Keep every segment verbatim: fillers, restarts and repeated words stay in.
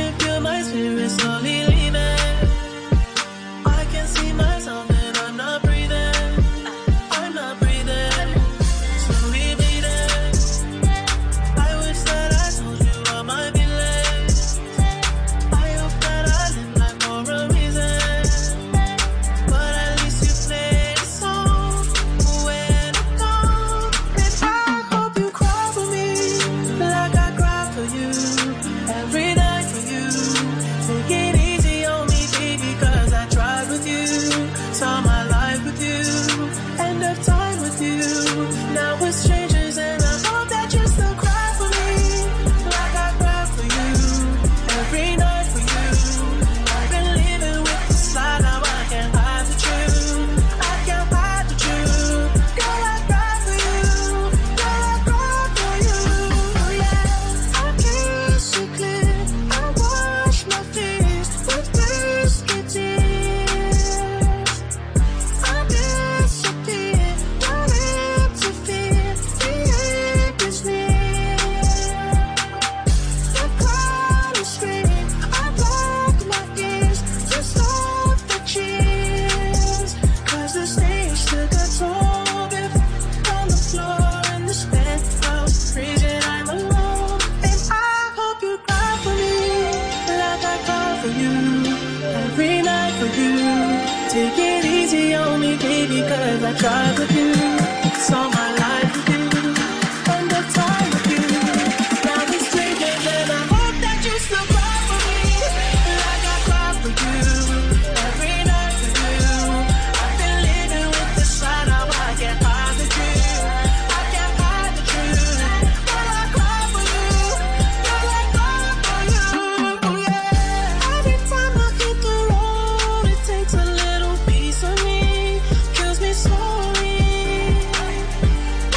can feel my spirit slowly leaving. I can see myself and I'm not breathing. I'm not breathing. Slowly bleeding. I wish that I told you all my feelings. I hope that I live life for a reason. But at least you played a song when I'm gone. And I hope you cry for me like I cry for you. Every night for you. Take it easy on me, baby, cause I tried with you. Saw my life with you. End of time with you. Now we're strangers and I hope that you still cry for me like I cry for you. Every night for you. I've been living with this lie, now I can't hide the truth. I can't hide the truth. Girl, I cry for you. Girl, I cry for you. Yeah, I kiss you clear. I wash my face with biscuit tears. I disappear, don't interfere. The end is near. The crowd is screaming. I block my ears to stop the cheers. Cause the stage took a toll. If on the floor in this penthouse, freezing, I'm alone. And I hope you cry for me like I cry for you. Every night for you. Take it easy on me, baby, cause I tried with you. Saw my life with you. End of time with you. Now we're strangers and I hope that you still cry for me like I cry for you. Every night for you. I've been living with this lie, now I can't hide the truth. I can't hide the truth. Girl, I cry for you. Girl, I cry for you. Yeah. Every time I hit the road, it takes a little piece of me. Kills me slowly.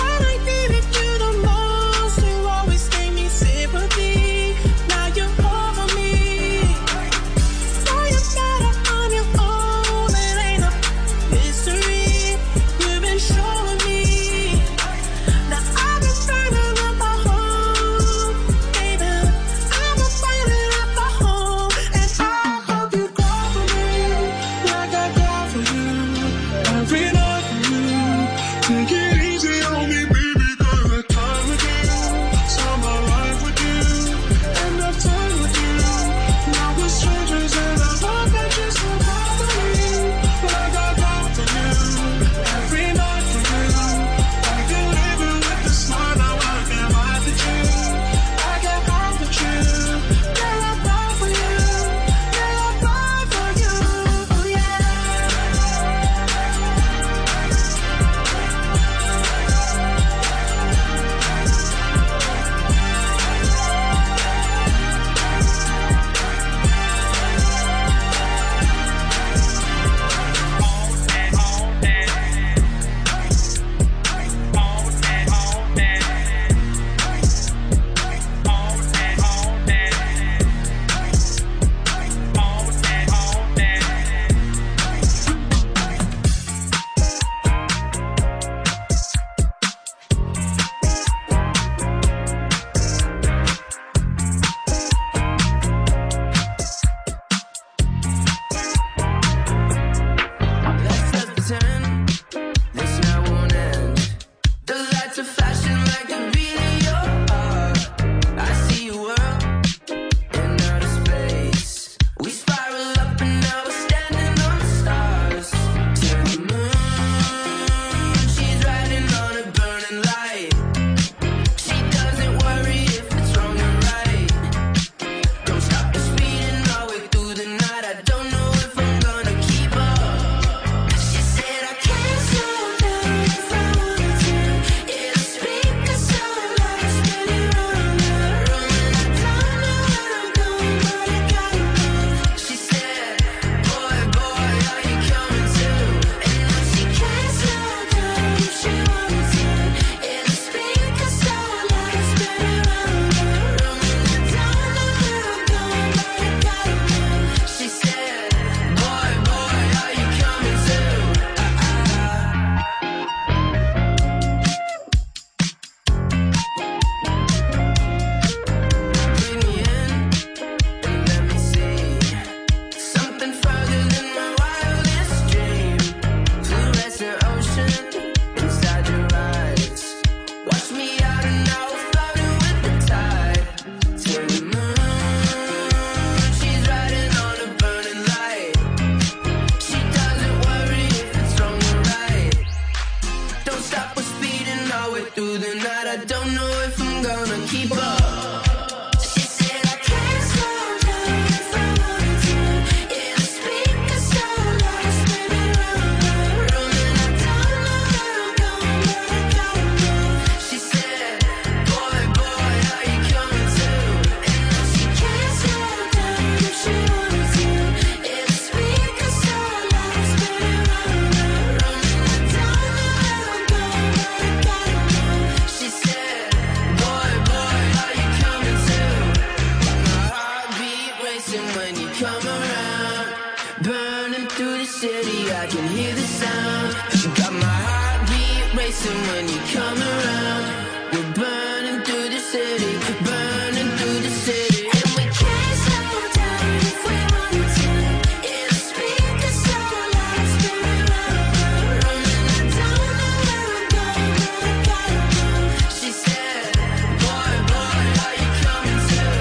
racing when you come around. Burning through the city, I can hear the sound. You got my heartbeat racing when you come around. We're burning through the city, burning through the city. And we can't slow down if we wanted to. Yeah, the speakers so loud, spinning round, round. And I don't know where I'm going, but I gotta go. She said, boy, boy, are you coming too?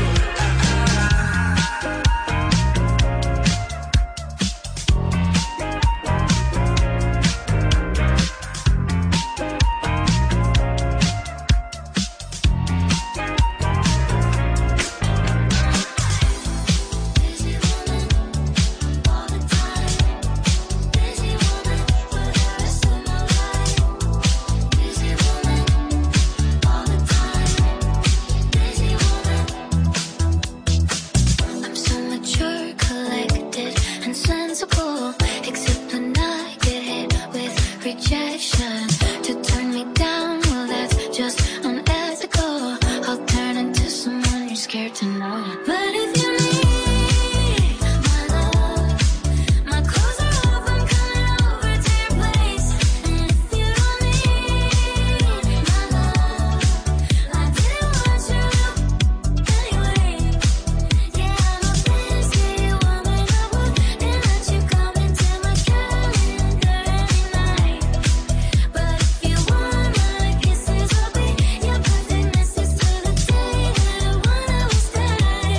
I'm so mature, collected, and sensible. Except when I get hit with rejection. To turn me down, well that's just unethical. I'll turn into someone you're scared to know. But if you need my love, my clothes are off, I'm coming over to your place. And if you don't need my love, I didn't want you anyway. Yeah, I'm a busy woman, I wouldn't let you come into my calendar every night. But if you want my kisses, I'll be your perfect missus to the day that I wanna was dead.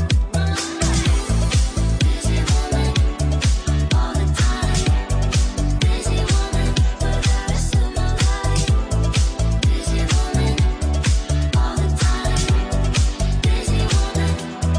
Busy woman, all the time. Busy woman, for the rest of my life. Busy woman, all the time. Busy woman.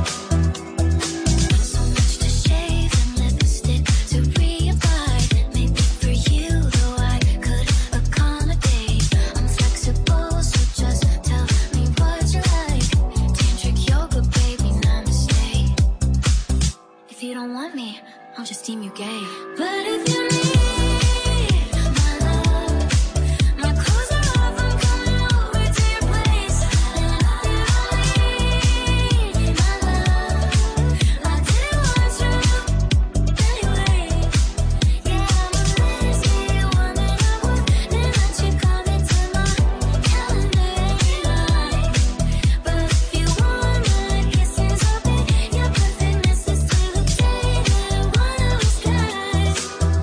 So much to shave and lipstick to reapply. Maybe for you, though I could accommodate. I'm flexible, so just tell me what you like. Tantric yoga, baby, namaste. If you don't want me, I'll just deem you gay. But if you need my love, my clothes are off, I'm coming over to your place. And if you don't need my love, I didn't want you anyway. Yeah, I'm a lazy woman, I wouldn't let you come into my calendar every night. But if you want my kisses, I'll be your perfect missus to the day that I wanna was dead.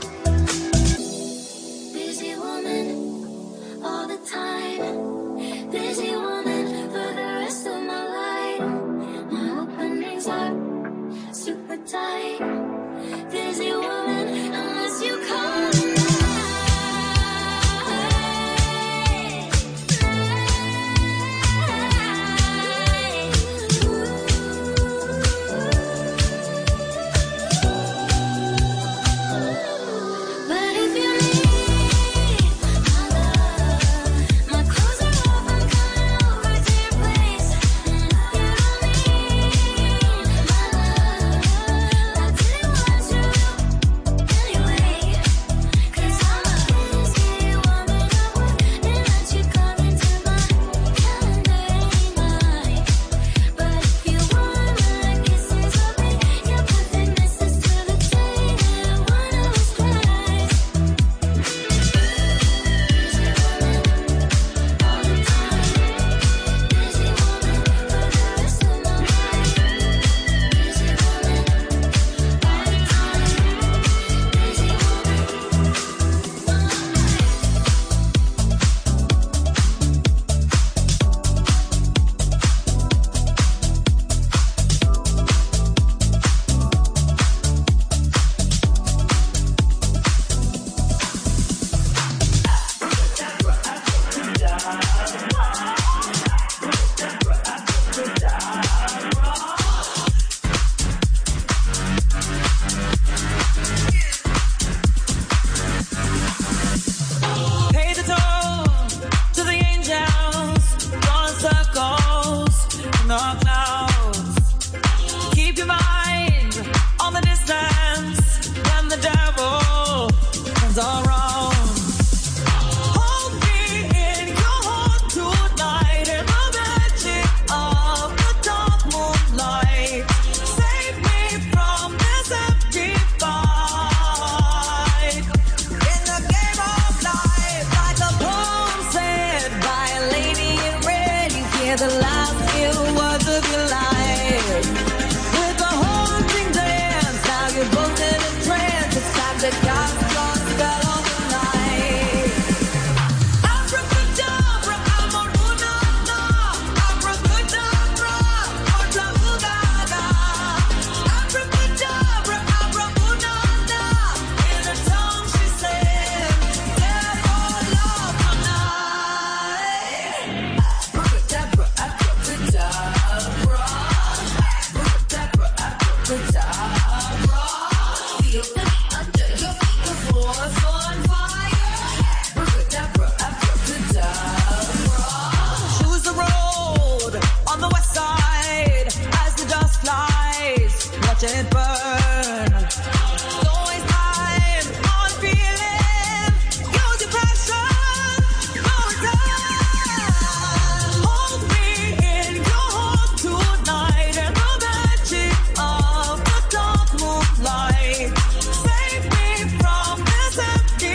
Busy woman, all the time. Busy woman, for the rest of my life. My openings are super tight. Busy woman, unless you call But if you need my love, my clothes are off, I'm coming over to your place. And if you don't need my love, I didn't watch it burn. Don't waste time on feeling. Use your passion. No return. Hold me in your heart tonight in the magic of the dark moonlight. Save me from this empty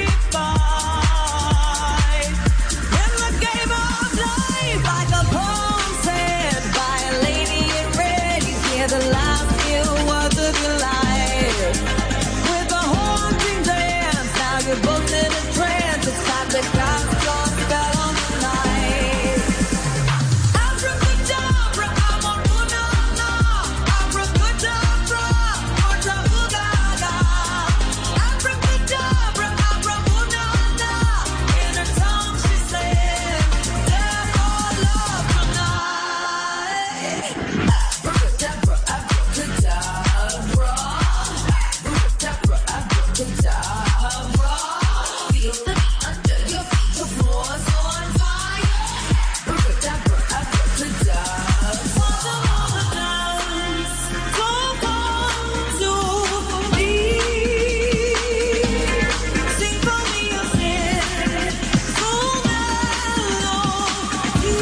fight. In the game of life, like a poem said by a lady in red, you hear the last few words of your life. With a haunting dance, now you're both in a trance. It's time to cast your spell on the night. Abracadabra, amoruna, abracadabra, ortabugaga. Abracadabra, amoruna, in her tongue she said, "Death or love tonight." Abracadabra, abracadabra, abracadabra, abracadabra. Feel the beat under your feet, the floor's on fire. Abracadabra, abracadabra. Once upon a dance, don't come to me. Symphony of sin, so melody.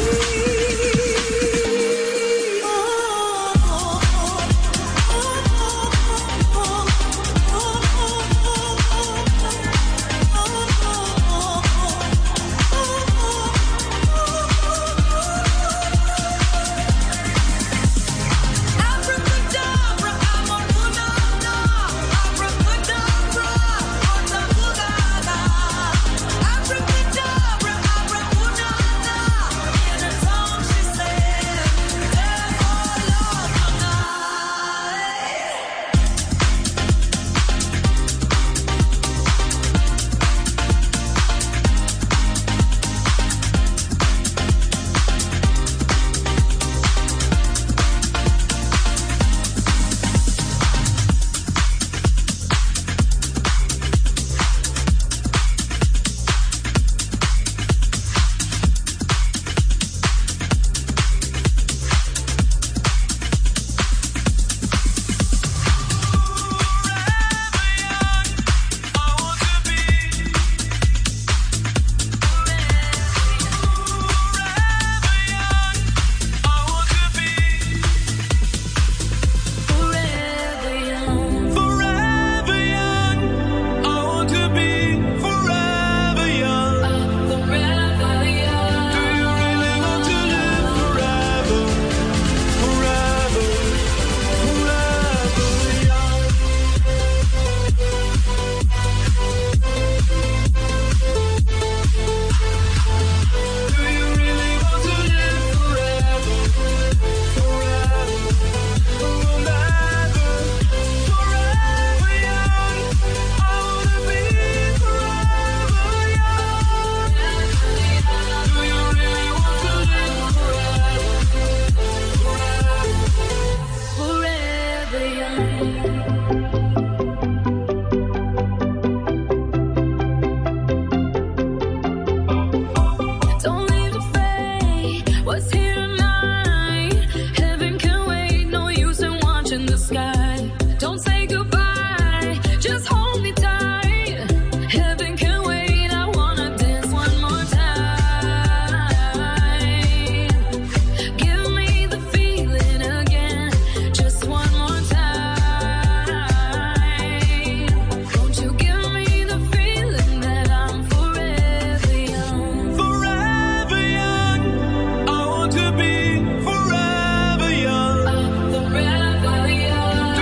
Abracadabra, amoruna, abracadabra, ortabugaga. Abracadabra, amoruna, in her tongue she said, "Death or love forever young. Forever young, I want to be forever young. Forever young. Do you really want to live forever? Forever, forever young. Do you really want to live forever? Forever, forever, forever young. I wanna be forever young. Do you really want to live forever? Forever young. Don't leave the fate. What's here tonight? Heaven can wait. No use in watching the sky. Don't say goodbye. Just hold me tight. Heaven can wait. I wanna dance one more time. Give me the feeling again. Just one more time. Won't you give me the feeling that I'm forever young? Forever young, I want to be forever young. Forever young. Do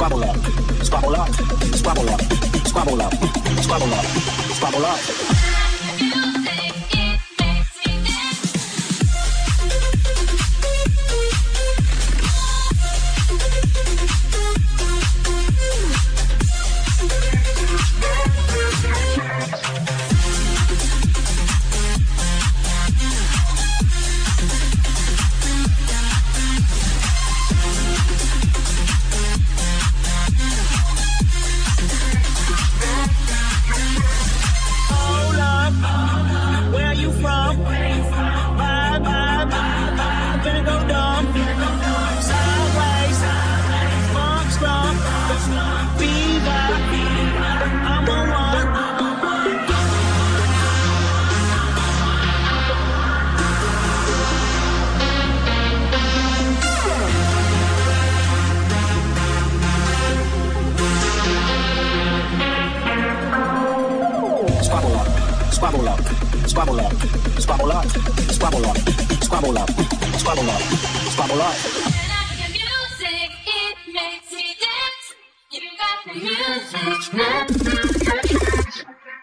squabble up, squabble up, squabble up, squabble up, squabble up, squabble up. Squabble up, squabble up, squabble up, squabble up, squabble up, squabble up, squabble up. Music, it makes me dance. You got the music.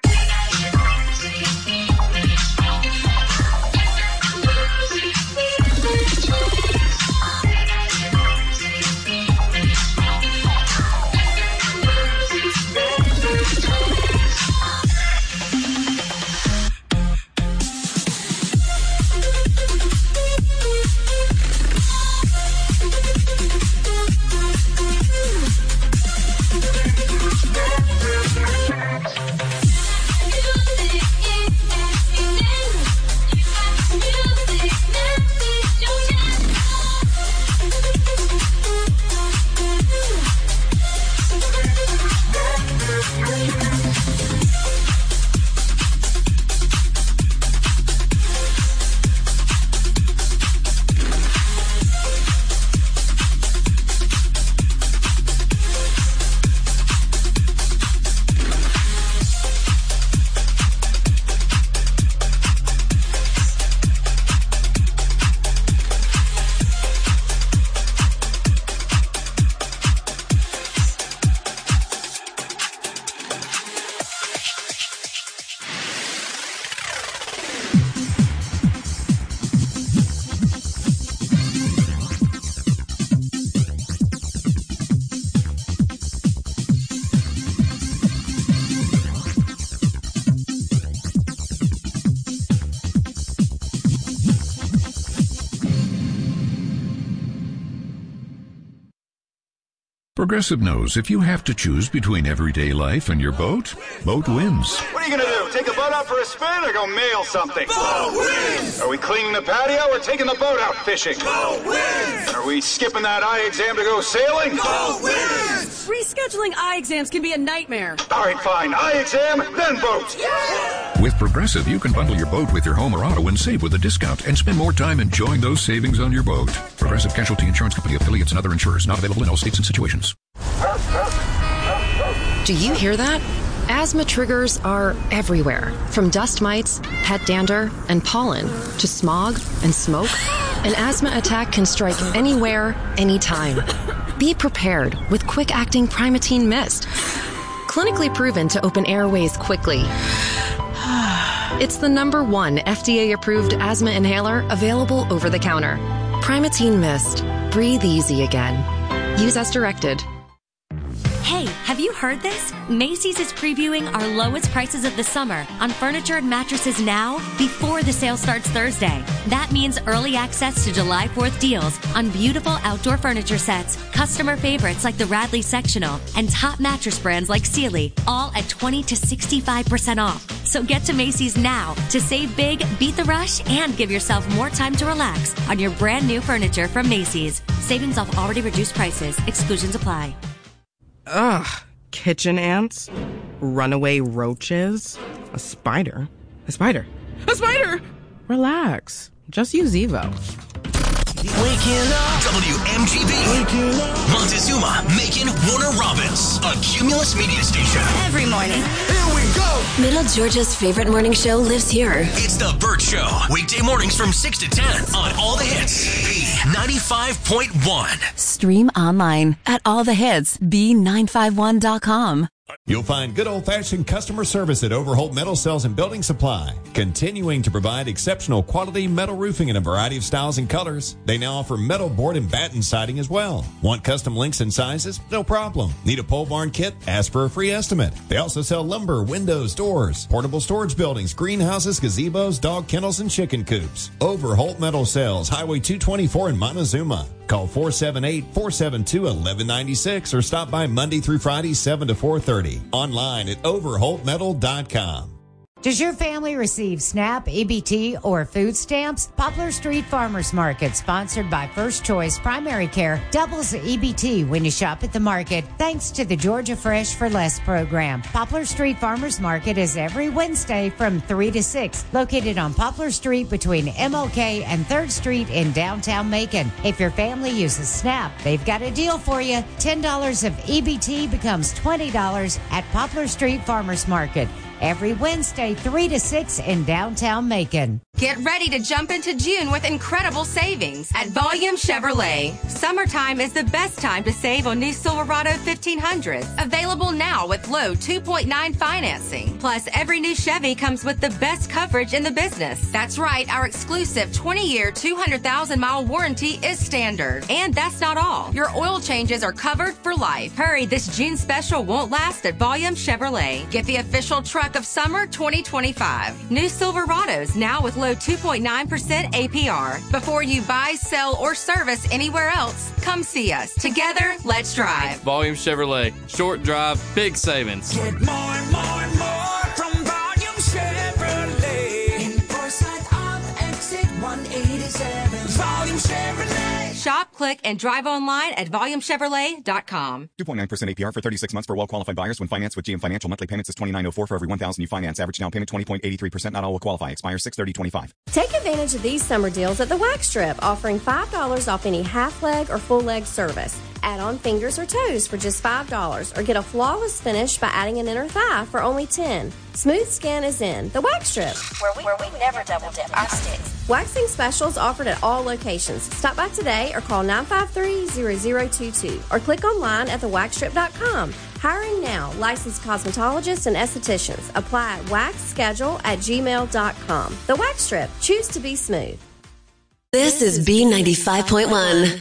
Progressive knows if you have to choose between everyday life and your boat, boat wins. What are you going to do? Take the boat out for a spin or go mail something? Boat wins! Are we cleaning the patio or taking the boat out fishing? Boat wins! Are we skipping that eye exam to go sailing? Boat wins! Rescheduling eye exams can be a nightmare. All right, fine. Eye exam, then boat. Yeah! With Progressive, you can bundle your boat with your home or auto and save with a discount and spend more time enjoying those savings on your boat. Progressive Casualty Insurance Company, affiliates, and other insurers. Not available in all states and situations. Do you hear that? Asthma triggers are everywhere, from dust mites, pet dander, and pollen, to smog and smoke. An asthma attack can strike anywhere, anytime. Be prepared with quick-acting Primatene Mist. Clinically proven to open airways quickly. It's the number one F D A-approved asthma inhaler available over the counter. Primatene Mist. Breathe easy again. Use as directed. Hey, have you heard this? Macy's is previewing our lowest prices of the summer on furniture and mattresses now before the sale starts Thursday. That means early access to July fourth deals on beautiful outdoor furniture sets, customer favorites like the Radley Sectional, and top mattress brands like Sealy, all at twenty to sixty-five percent off. So get to Macy's now to save big, beat the rush, and give yourself more time to relax on your brand new furniture from Macy's. Savings off already reduced prices. Exclusions apply. Ugh, kitchen ants, runaway roaches, a spider, a spider, a spider! Relax, just use Evo. Waking up. W M G B. Waking up. Montezuma, Macon, Warner Robins. A Cumulus media station. Every morning. Here we go. Middle Georgia's favorite morning show lives here. It's The Burt Show. Weekday mornings from six to ten on All the Hits. B ninety-five point one. Stream online at all the hits b nine five one dot com. You'll find good old-fashioned customer service at Overholt Metal Sales and Building Supply, continuing to provide exceptional quality metal roofing in a variety of styles and colors. They now offer metal board and batten siding as well. Want custom lengths and sizes? No problem. Need a pole barn kit? Ask for a free estimate. They also sell lumber, windows, doors, portable storage buildings, greenhouses, gazebos, dog kennels, and chicken coops. Overholt Metal Sales, Highway two twenty-four in Montezuma. Call four seven eight, four seven two, one one nine six or stop by Monday through Friday, seven to four thirty. Online at overholt metal dot com. Does your family receive SNAP, E B T, or food stamps? Poplar Street Farmers Market, sponsored by First Choice Primary Care, doubles the E B T when you shop at the market, thanks to the Georgia Fresh for Less program. Poplar Street Farmers Market is every Wednesday from three to six, located on Poplar Street between M L K and third Street in downtown Macon. If your family uses SNAP, they've got a deal for you. ten dollars of E B T becomes twenty dollars at Poplar Street Farmers Market. Every Wednesday, three to six in downtown Macon. Get ready to jump into June with incredible savings at Volume Chevrolet. Summertime is the best time to save on new Silverado fifteen hundreds. Available now with low two point nine financing. Plus, every new Chevy comes with the best coverage in the business. That's right, our exclusive twenty-year, two hundred thousand mile warranty is standard. And that's not all. Your oil changes are covered for life. Hurry, this June special won't last at Volume Chevrolet. Get the official truck of summer twenty twenty-five. New Silverados now with low two point nine percent A P R. Before you buy, sell, or service anywhere else, come see us. Together, let's drive. Volume Chevrolet. Short drive, big savings. Get more and more and more from Volume Chevrolet. In Forsyth off exit one eighty-seven. Volume Chevrolet. Shop, click, and drive online at volume chevrolet dot com. two point nine percent A P R for thirty-six months for well-qualified buyers when financed with G M Financial. Monthly payments is twenty-nine oh four for every one thousand you finance. Average down payment twenty point eight three percent. Not all will qualify. Expires six thirty twenty-five. Take advantage of these summer deals at the Wax Strip, offering five dollars off any half leg or full leg service. Add on fingers or toes for just five dollars, or get a flawless finish by adding an inner thigh for only ten dollars. Smooth Skin is in the Wax Strip, where we, where we never double dip our sticks. Waxing specials offered at all locations. Stop by today or call nine five three, zero zero two two or click online at the wax strip dot com. Hiring now. Licensed cosmetologists and estheticians. Apply at wax schedule at gmail dot com. The Wax Strip. Choose to be smooth. This is B ninety-five point one.